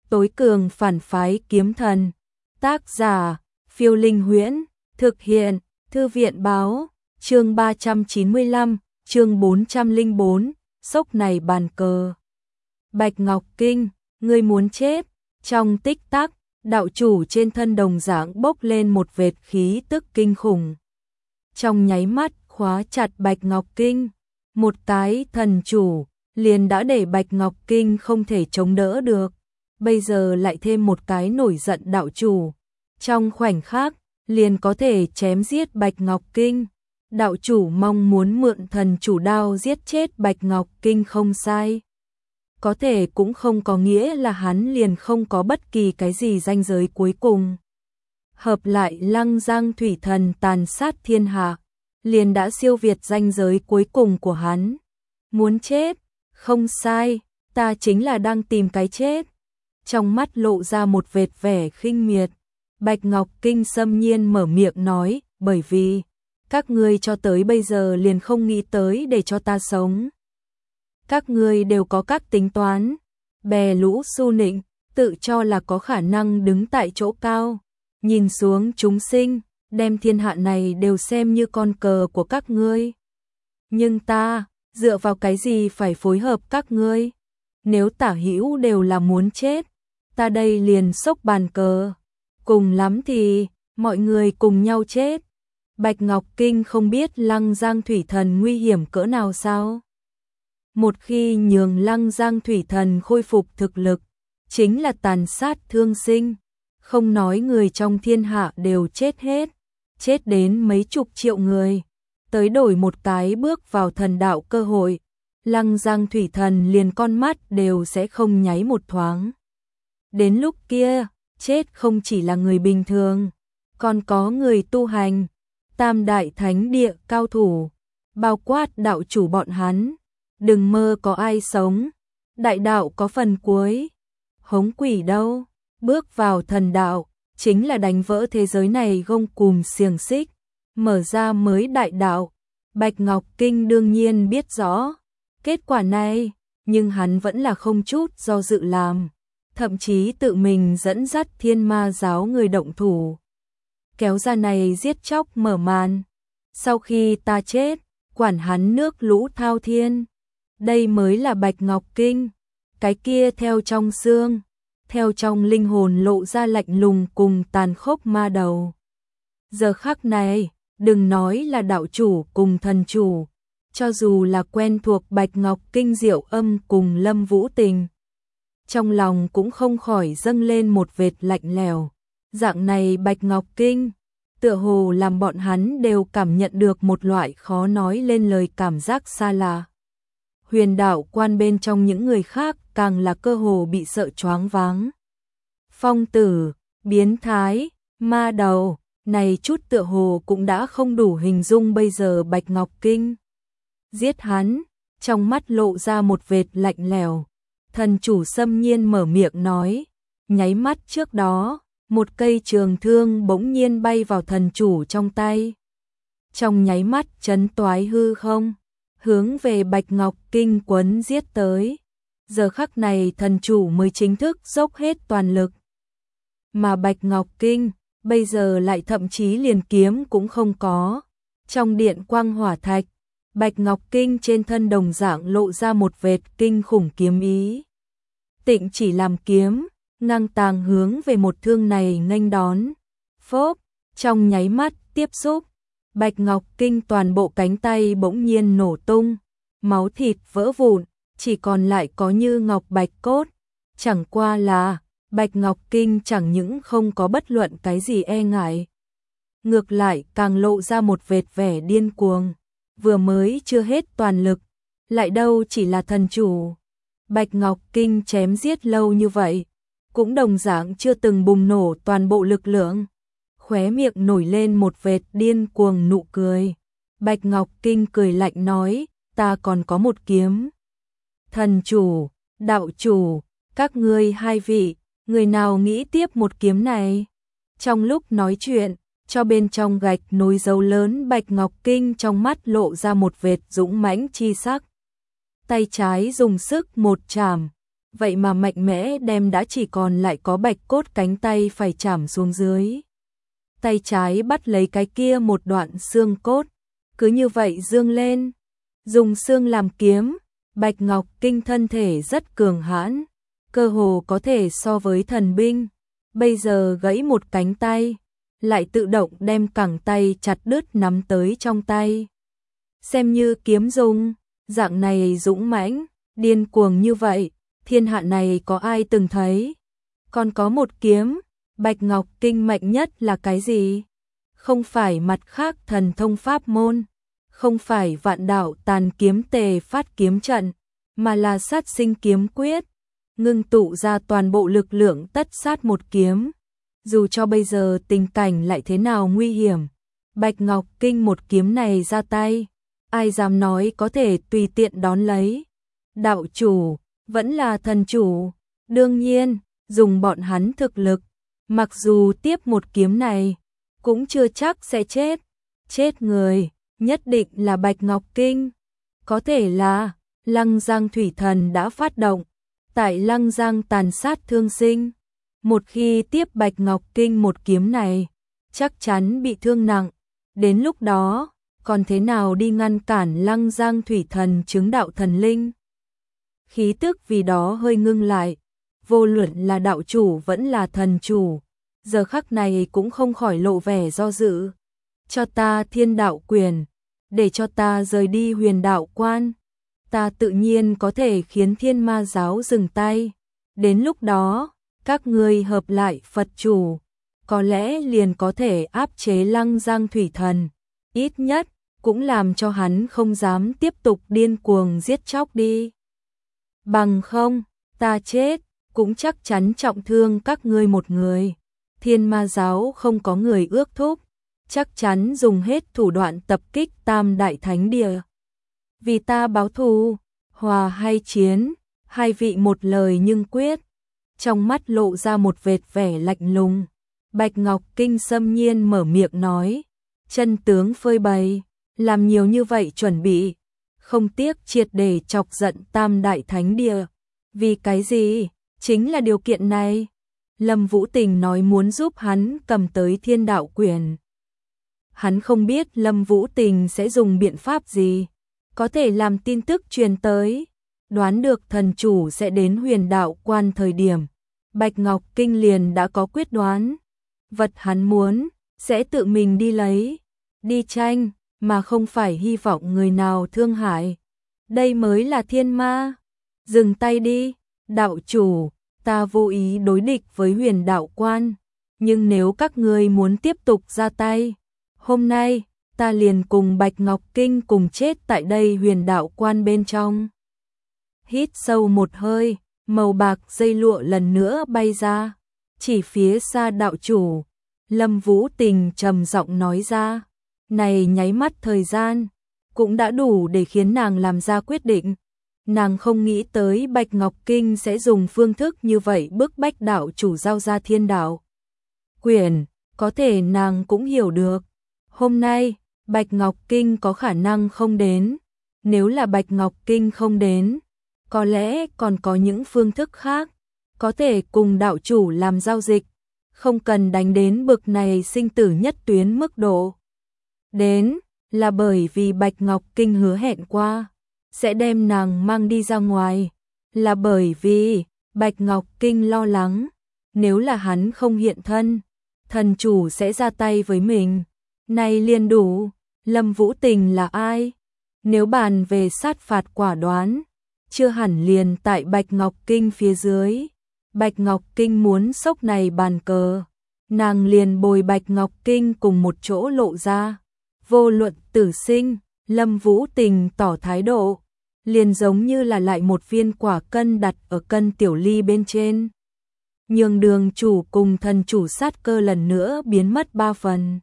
tối cường phản phái kiếm thần. Tác giả, Phiêu Linh Huyễn, thực hiện, Thư viện báo, chương 395, chương 404, sốc này bàn cờ. Bạch Ngọc Kinh, ngươi muốn chết, trong tích tắc, đạo chủ trên thân đồng dạng bốc lên một vệt khí tức kinh khủng. Trong nháy mắt khóa chặt Bạch Ngọc Kinh, một cái thần chủ, liền đã để Bạch Ngọc Kinh không thể chống đỡ được. Bây giờ lại thêm một cái nổi giận đạo chủ. Trong khoảnh khắc, liền có thể chém giết Bạch Ngọc Kinh. Đạo chủ mong muốn mượn thần chủ đao giết chết Bạch Ngọc Kinh không sai. Có thể cũng không có nghĩa là hắn liền không có bất kỳ cái gì ranh giới cuối cùng. Hợp lại Lăng Giang Thủy Thần tàn sát thiên hạ, liền đã siêu việt ranh giới cuối cùng của hắn. Muốn chết, không sai, ta chính là đang tìm cái chết. Trong mắt lộ ra một vệt vẻ khinh miệt, Bạch Ngọc Kinh xâm nhiên mở miệng nói, bởi vì các ngươi cho tới bây giờ liền không nghĩ tới để cho ta sống. Các ngươi đều có các tính toán, bè lũ su nịnh, tự cho là có khả năng đứng tại chỗ cao, nhìn xuống chúng sinh, đem thiên hạ này đều xem như con cờ của các ngươi. Nhưng ta, dựa vào cái gì phải phối hợp các ngươi? Nếu tả hữu đều là muốn chết, ta đây liền xốc bàn cờ. Cùng lắm thì, mọi người cùng nhau chết. Bạch Ngọc Kinh không biết Lăng Giang Thủy Thần nguy hiểm cỡ nào sao? Một khi nhường Lăng Giang Thủy Thần khôi phục thực lực, chính là tàn sát thương sinh. Không nói người trong thiên hạ đều chết hết, chết đến mấy chục triệu người. Tới đổi một cái bước vào thần đạo cơ hội, Lăng Giang Thủy Thần liền con mắt đều sẽ không nháy một thoáng. Đến lúc kia, chết không chỉ là người bình thường, còn có người tu hành, tam đại thánh địa cao thủ, bao quát đạo chủ bọn hắn. Đừng mơ có ai sống, đại đạo có phần cuối. Hống quỷ đâu, bước vào thần đạo, chính là đánh vỡ thế giới này gông cùm xiềng xích, mở ra mới đại đạo. Bạch Ngọc Kinh đương nhiên biết rõ kết quả này, nhưng hắn vẫn là không chút do dự làm, thậm chí tự mình dẫn dắt Thiên Ma giáo người động thủ. Kéo ra này giết chóc mở màn. Sau khi ta chết, quản hắn nước lũ thao thiên. Đây mới là Bạch Ngọc Kinh, cái kia theo trong xương, theo trong linh hồn lộ ra lạnh lùng cùng tàn khốc ma đầu. Giờ khắc này, đừng nói là đạo chủ cùng thần chủ, cho dù là quen thuộc Bạch Ngọc Kinh Diệu Âm cùng Lâm Vũ Tình, trong lòng cũng không khỏi dâng lên một vệt lạnh lẽo. Dạng này Bạch Ngọc Kinh, tựa hồ làm bọn hắn đều cảm nhận được một loại khó nói lên lời cảm giác xa lạ. Huyền đạo quan bên trong những người khác càng là cơ hồ bị sợ choáng váng. Phong tử, biến thái, ma đầu, này chút tựa hồ cũng đã không đủ hình dung bây giờ Bạch Ngọc Kinh. Giết hắn, trong mắt lộ ra một vệt lạnh lẽo. Thần chủ xâm nhiên mở miệng nói, nháy mắt trước đó, một cây trường thương bỗng nhiên bay vào thần chủ trong tay. Trong nháy mắt chấn toái hư không, hướng về Bạch Ngọc Kinh quấn giết tới. Giờ khắc này thần chủ mới chính thức dốc hết toàn lực. Mà Bạch Ngọc Kinh, bây giờ lại thậm chí liền kiếm cũng không có. Trong điện quang hỏa thạch, Bạch Ngọc Kinh trên thân đồng dạng lộ ra một vệt kinh khủng kiếm ý. Tịnh chỉ làm kiếm, ngang tàng hướng về một thương này nghênh đón. Phốp, trong nháy mắt tiếp xúc, Bạch Ngọc Kinh toàn bộ cánh tay bỗng nhiên nổ tung, máu thịt vỡ vụn, chỉ còn lại có như ngọc bạch cốt. Chẳng qua là, Bạch Ngọc Kinh chẳng những không có bất luận cái gì e ngại, ngược lại càng lộ ra một vệt vẻ điên cuồng. Vừa mới chưa hết toàn lực, lại đâu chỉ là thần chủ. Bạch Ngọc Kinh chém giết lâu như vậy, cũng đồng dạng chưa từng bùng nổ toàn bộ lực lượng. Khóe miệng nổi lên một vệt điên cuồng nụ cười. Bạch Ngọc Kinh cười lạnh nói, ta còn có một kiếm. Thần chủ, đạo chủ, các ngươi hai vị, người nào nghĩ tiếp một kiếm này? Trong lúc nói chuyện, cho bên trong gạch nối dấu lớn Bạch Ngọc Kinh trong mắt lộ ra một vệt dũng mãnh chi sắc. Tay trái dùng sức một chạm, vậy mà mạnh mẽ đem đã chỉ còn lại có bạch cốt cánh tay phải chảm xuống dưới. Tay trái bắt lấy cái kia một đoạn xương cốt, cứ như vậy dương lên, dùng xương làm kiếm. Bạch Ngọc Kinh thân thể rất cường hãn, cơ hồ có thể so với thần binh, bây giờ gãy một cánh tay, lại tự động đem cẳng tay chặt đứt nắm tới trong tay. Xem như kiếm dùng, dạng này dũng mãnh, điên cuồng như vậy, thiên hạ này có ai từng thấy. Còn có một kiếm, Bạch Ngọc Kinh mạnh nhất là cái gì? Không phải mặt khác thần thông pháp môn, không phải vạn đạo tàn kiếm tề phát kiếm trận, mà là sát sinh kiếm quyết, ngưng tụ ra toàn bộ lực lượng tất sát một kiếm. Dù cho bây giờ tình cảnh lại thế nào nguy hiểm, Bạch Ngọc Kinh một kiếm này ra tay, ai dám nói có thể tùy tiện đón lấy. Đạo chủ, vẫn là thần chủ, đương nhiên, dùng bọn hắn thực lực, mặc dù tiếp một kiếm này, cũng chưa chắc sẽ chết. Chết người, nhất định là Bạch Ngọc Kinh. Có thể là, Lăng Giang Thủy Thần đã phát động, tại Lăng Giang tàn sát thương sinh. Một khi tiếp Bạch Ngọc Kinh một kiếm này, chắc chắn bị thương nặng. Đến lúc đó, còn thế nào đi ngăn cản Lăng Giang Thủy Thần chứng đạo thần linh? Khí tức vì đó hơi ngưng lại, vô luận là đạo chủ vẫn là thần chủ, giờ khắc này cũng không khỏi lộ vẻ do dự. Cho ta thiên đạo quyền, để cho ta rời đi huyền đạo quan, ta tự nhiên có thể khiến thiên ma giáo dừng tay. Đến lúc đó, các ngươi hợp lại Phật chủ, có lẽ liền có thể áp chế Lăng Giang Thủy Thần, ít nhất cũng làm cho hắn không dám tiếp tục điên cuồng giết chóc đi. Bằng không, ta chết, cũng chắc chắn trọng thương các ngươi một người. Thiên ma giáo không có người ước thúc, chắc chắn dùng hết thủ đoạn tập kích Tam Đại Thánh Địa. Vì ta báo thù, hòa hay chiến, hai vị một lời nhưng quyết. Trong mắt lộ ra một vệt vẻ lạnh lùng, Bạch Ngọc Kinh xâm nhiên mở miệng nói, chân tướng phơi bày, làm nhiều như vậy chuẩn bị, không tiếc triệt để chọc giận Tam Đại Thánh Địa. Vì cái gì? Chính là điều kiện này. Lâm Vũ Tình nói muốn giúp hắn cầm tới thiên đạo quyền. Hắn không biết Lâm Vũ Tình sẽ dùng biện pháp gì, có thể làm tin tức truyền tới, đoán được thần chủ sẽ đến huyền đạo quan thời điểm. Bạch Ngọc Kinh liền đã có quyết đoán, vật hắn muốn, sẽ tự mình đi lấy, đi tranh, mà không phải hy vọng người nào thương hại. Đây mới là thiên ma. Dừng tay đi, đạo chủ, ta vô ý đối địch với huyền đạo quan, nhưng nếu các ngươi muốn tiếp tục ra tay, hôm nay, ta liền cùng Bạch Ngọc Kinh cùng chết tại đây huyền đạo quan bên trong. Hít sâu một hơi, màu bạc dây lụa lần nữa bay ra, chỉ phía xa đạo chủ, Lâm Vũ Tình trầm giọng nói ra, này nháy mắt thời gian, cũng đã đủ để khiến nàng làm ra quyết định. Nàng không nghĩ tới Bạch Ngọc Kinh sẽ dùng phương thức như vậy bức bách đạo chủ giao ra thiên đạo quyền, có thể nàng cũng hiểu được. Hôm nay, Bạch Ngọc Kinh có khả năng không đến, nếu là Bạch Ngọc Kinh không đến, có lẽ còn có những phương thức khác, có thể cùng đạo chủ làm giao dịch, không cần đánh đến bực này sinh tử nhất tuyến mức độ. Đến, là bởi vì Bạch Ngọc Kinh hứa hẹn qua, sẽ đem nàng mang đi ra ngoài, là bởi vì Bạch Ngọc Kinh lo lắng, nếu là hắn không hiện thân, thần chủ sẽ ra tay với mình. Này liền đủ, Lâm Vũ Tình là ai? Nếu bàn về sát phạt quả đoán, chưa hẳn liền tại Bạch Ngọc Kinh phía dưới. Bạch Ngọc Kinh muốn sốc này bàn cờ, nàng liền bồi Bạch Ngọc Kinh cùng một chỗ lộ ra. Vô luận tử sinh, Lâm Vũ Tình tỏ thái độ, liền giống như là lại một viên quả cân đặt ở cân tiểu ly bên trên. Nhường đường chủ cùng thần chủ sát cơ lần nữa biến mất 3 phần.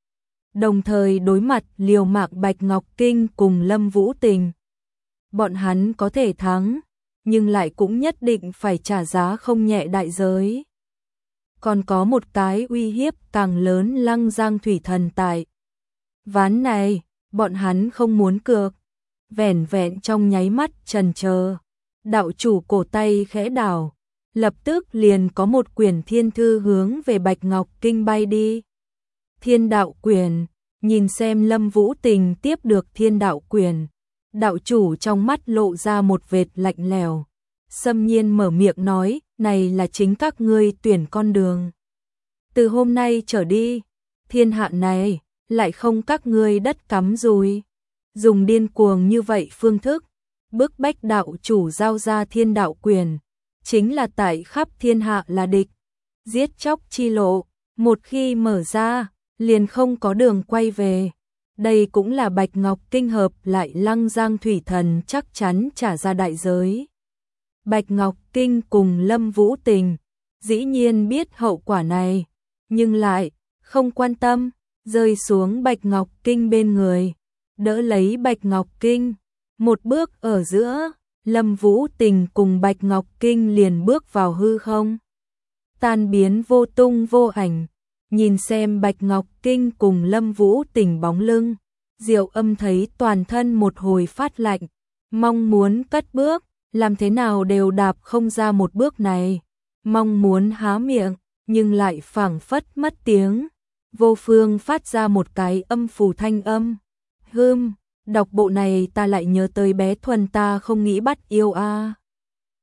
Đồng thời đối mặt liều mạng Bạch Ngọc Kinh cùng Lâm Vũ Tình. Bọn hắn có thể thắng, nhưng lại cũng nhất định phải trả giá không nhẹ đại giới. Còn có một cái uy hiếp càng lớn Lăng Giang Thủy Thần tại. Ván này, bọn hắn không muốn cược, vẻn vẹn trong nháy mắt chần chờ, Đạo chủ cổ tay khẽ đảo, lập tức liền có một quyển thiên thư hướng về Bạch Ngọc Kinh bay đi. Thiên đạo quyển, nhìn xem Lâm Vũ Tình tiếp được thiên đạo quyển, đạo chủ trong mắt lộ ra một vệt lạnh lẽo, xâm nhiên mở miệng nói, này là chính các ngươi tuyển con đường. Từ hôm nay trở đi, thiên hạ này lại không các ngươi đất cắm rùi. Dùng điên cuồng như vậy phương thức, bức bách đạo chủ giao ra thiên đạo quyền, chính là tại khắp thiên hạ là địch. Giết chóc chi lộ, một khi mở ra, liền không có đường quay về. Đây cũng là Bạch Ngọc Kinh hợp lại Lăng Giang Thủy Thần chắc chắn trả ra đại giới. Bạch Ngọc Kinh cùng Lâm Vũ Tình, dĩ nhiên biết hậu quả này, nhưng lại không quan tâm, rơi xuống Bạch Ngọc Kinh bên người, đỡ lấy Bạch Ngọc Kinh. Một bước ở giữa, Lâm Vũ Tình cùng Bạch Ngọc Kinh liền bước vào hư không, tan biến vô tung vô ảnh. Nhìn xem Bạch Ngọc Kinh cùng Lâm Vũ Tình bóng lưng, Diệu Âm thấy toàn thân một hồi phát lạnh, mong muốn cất bước, làm thế nào đều đạp không ra một bước này, mong muốn há miệng, nhưng lại phảng phất mất tiếng. Vô phương phát ra một cái âm phù thanh âm. Đọc bộ này ta lại nhớ tới bé Thuần ta không nghĩ bắt yêu a.